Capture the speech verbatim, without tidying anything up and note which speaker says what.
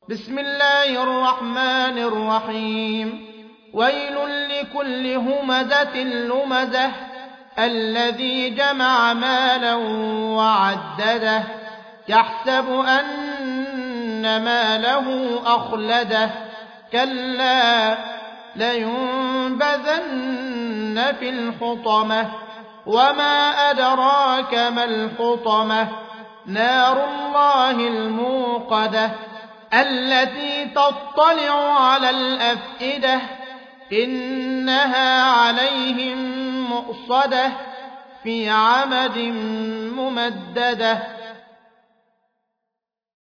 Speaker 1: بسم الله الرحمن الرحيم ويل لكل همزة لمزة الذي جمع مالا وعدده يحسب أن ماله أخلده كلا لينبذن في الحطمة وما أدراك ما الحطمة نار الله الموقدة التي تطلع على الأفئدة إنها عليهم مؤصدة في عمد ممددة